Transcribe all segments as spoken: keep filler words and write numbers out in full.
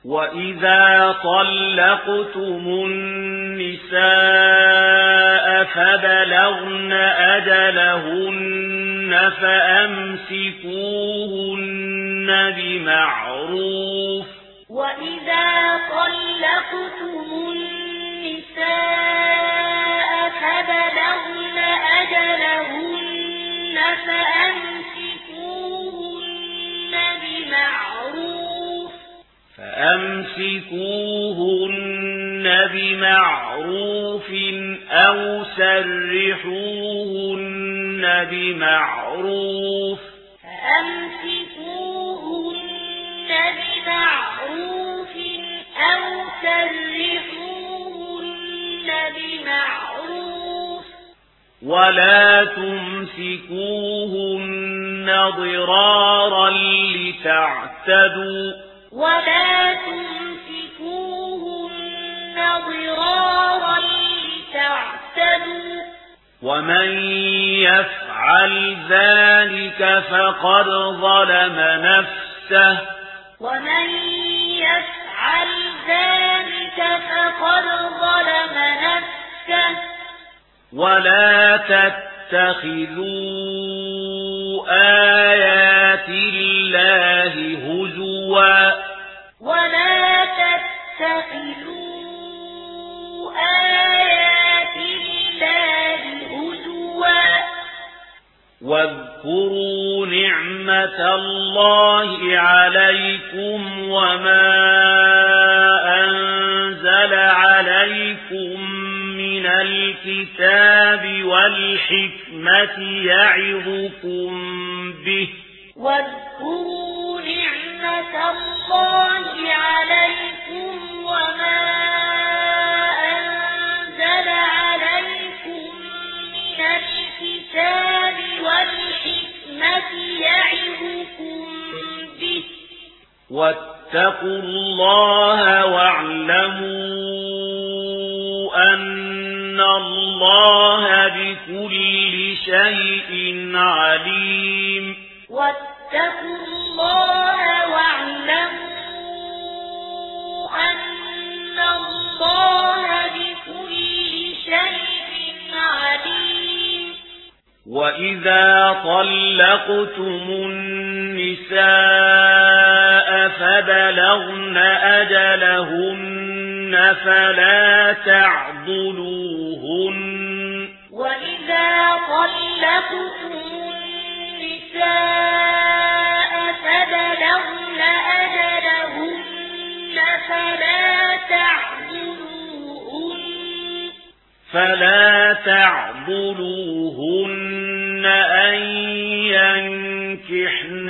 وَإِذَا طَلَّقْتُمُ النِّسَاءَ فَبَلَغْنَ أَجَلَهُنَّ فَأَمْسِكُوهُنَّ بِمَعْرُوفٍ وَإِذَا طَلَّقْتُمُ النِّسَاءَ فَبَلَغْنَ أَجَلَهُنَّ فَأَمْسِكُوهُنَّ بِمَعْرُوفٍ فَأَمْسِكُوهُنَّ بِمَعْرُوفٍ أَوْ سَرِّحُوهُنَّ بِمَعْرُوفٍ فَأَمْسِكُوهُنَّ بِمَعْرُوفٍ أَوْ سَرِّحُوهُنَّ بِمَعْرُوفٍ وَلَا تُمْسِكُوهُنَّ ضِرَارًا لِتَعْتَدُوا وَلَا تُمْسِكُوهُنَّ ضِرَارًا لِتَعْتَدُوا وَمَن يَفْعَلْ ذَلِكَ فَقَدْ ظَلَمَ نَفْسَهُ وَمَن يَفْعَلْ ذَلِكَ فَقَدْ ظَلَمَ نَفْسَهُ وَلَا تَتَّخِذُوا آيَاتِ اللَّهِ هُزُوًا وَلَا تَتَّخِذُوا آيَاتِ اللَّهِ هُزُوًا وَاذْكُرُوا نِعْمَةَ اللَّهِ عَلَيْكُمْ وَمَا أَنزَلَ عَلَيْكُمْ مِنَ الْكِتَابِ وَالْحِكْمَةِ يَعِظُكُمْ بِهِ وَاذْكُرُوا نِعْمَةَ اللَّهِ عَلَيْكُمْ وَمَا أَنزَلَ عَلَيْكُمْ مِنَ الْكِتَابِ وَالْحِكْمَةِ يَعِظُكُمْ بِهِ وَاتَّقُوا اللَّهَ وَاعْلَمُوا أَنَّ اللَّهَ بِكُلِّ شَيْءٍ عَلِيمٌ وَاتَّقُوا اللَّهَ وَاعْلَمُوا أَنَّ اللَّهَ بِكُلِّ شَيْءٍ عَلِيمٌ وَإِذَا طَلَّقْتُمُ النِّسَاءَ فَبَلَغْنَ أَجَلَهُنَّ فَلَا تَعْضُلُوهُنَّ وَإِذَا طَلَّقْتُمُ النِّسَاءَ فَبَلَغْنَ أَجَلَهُنَّ فَلَا تَعْضُلُوهُنَّ فَلَا تَعْضُلُوهُنَّ أَن يَنكِحْنَ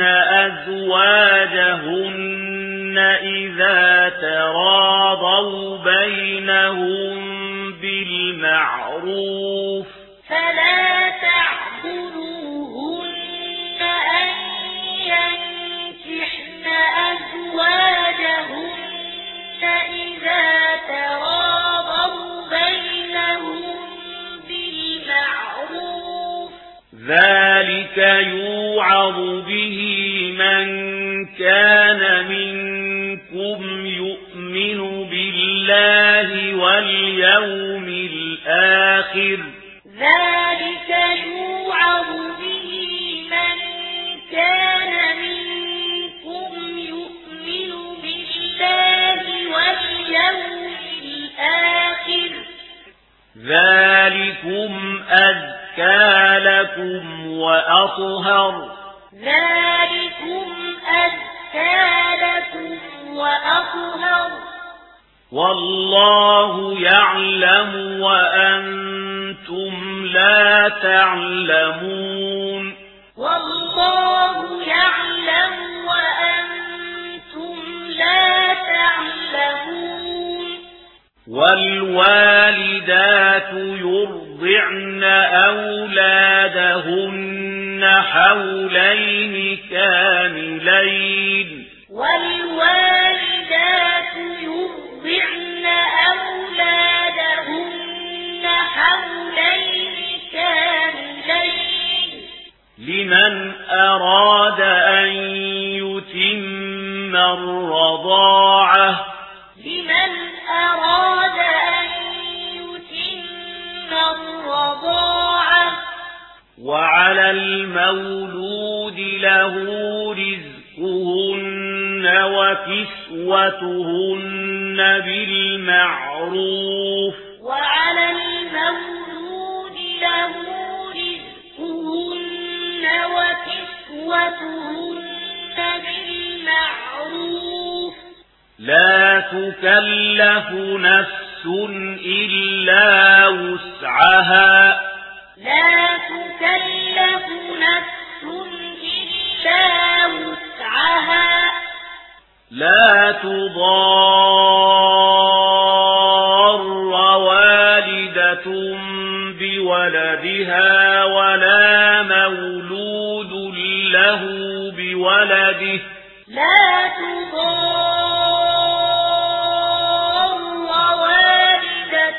أَزْوَاجَهُنَّ إِذَا تَرَاضَوْا بَيْنَهُم بِالْمَعْرُوفِ فَلَا تَعْضُلُوهُنَّ أَن يَنكِحْنَ أَزْوَاجَهُنَّ إِذَا تَرَاضَوْا بَيْنَهُم بِالْمَعْرُوفِ ذَلِكَ يُوعَظُ بِهِ مَن كَانَ مِنكُمْ يُؤْمِنُ بِاللَّهِ وَالْيَوْمِ الْآخِرِ ذَلِكَ يُوعَظُ بِهِ مَن كَانَ مِنكُمْ يُؤْمِنُ بِاللَّهِ وَالْيَوْمِ الْآخِرِ ذَلِكُمْ أَزْكَىٰ لَكُمْ وَأَطْهَرُ ذَلِكُمْ أَزْكَىٰ لَكُمْ وَأَطْهَرُ وَاللَّهُ يَعْلَمُ وَأَنتُمْ لَا تَعْلَمُونَ وَاللَّهُ يَعْلَمُ وَأَنتُمْ لَا تَعْلَمُونَ وَالْوَالِدَاتُ يُرْضِعْنَ أَوْلَادَهُنَّ حَوْلَيْنِ كَامِلَيْنِ وَالْوَالِدَاتُ يُرْضِعْنَ أَوْلَادَهُنَّ حَوْلَيْنِ كَامِلَيْنِ لِمَنْ أَرَادَ أَن يُتِمَّ الرَّضَاعَةَ وعلى المولود له رزقهن وكسوتهن بالمعروف وعلى المولود له رزقهن وكسوتهن بالمعروف لا تكلف نفس إلا وسعها لا تكلف نفس إلا وسعها لا تضار والدة بولدها ولا مولود له بولده لا تضار والدة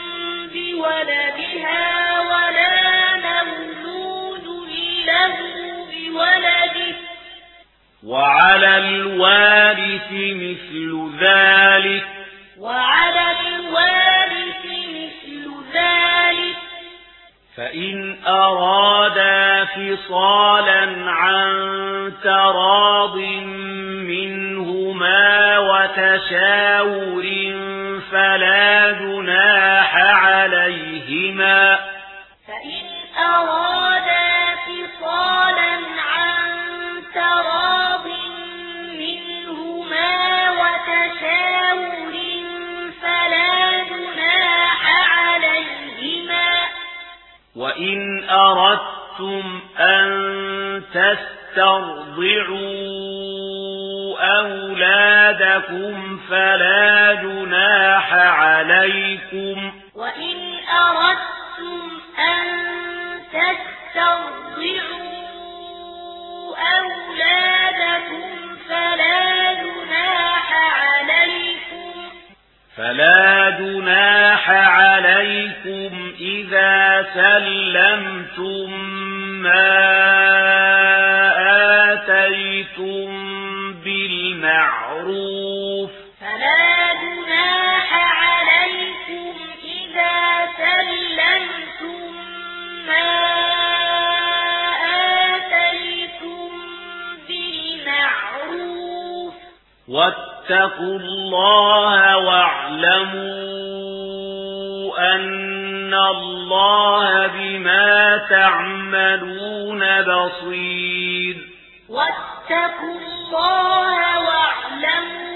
بولدها ولا مولود له بولده وعلى الوارث مثل ذلك وعلى الوارث مثل ذلك فإن أرادا فصالا عن تراض منهما وتشاور فلا جناح عليهما فإن أرادا فصالا عن تراض منهما وتشاور فلا جناح عليهما وإن أردتم أن تسترضعوا أولادكم فلا جناح عليكم وإن أردتم أن تسترضعوا أولادكم فلا جناح عليكم فلا جناح عليكم إذا سلمتم ما آتيتم بالمعروف فلا جناح عليكم إذا سلمتم ما آتيتم بالمعروف واتقوا الله واعلموا أن الله بما تعملون بصير واتقوا الله واعلموا